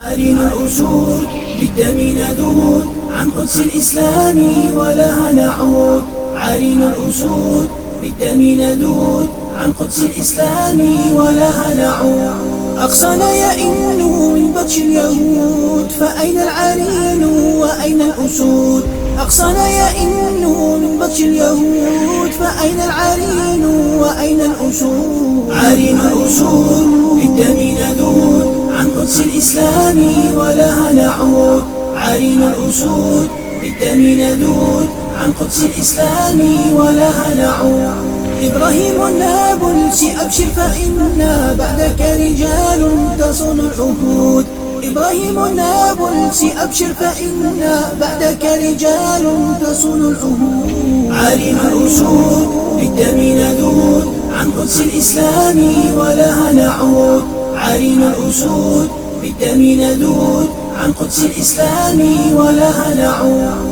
عارين الأسود بالدم نذود، عن قدس الإسلام ولها نعود. عارين الأسود بالدم نذود، عن قدس الإسلام ولها نعود. أقصانا يئن من بطش اليهود، فأين العارين وأين الأسود؟ أقصانا يئن من بطش اليهود، فأين العارين وأين الأسود؟ عارين الأسود بالدم نذود، عن قدس الإسلام ولها نعود. عارين الأسود بالدم نذود، عن قدس الإسلام ولها نعود. إبراهيم النابلسي أبشر فإنا بعدك رجال تصون العهود. إبراهيم النابلسي أبشر فإنا بعدك رجال تصون العهود. عارين الأسود بالدم نذود، عن قدس الإسلام ولها نعود. عارين الأسود بالدم نذود، عن قدس الإسلام ولها نعود.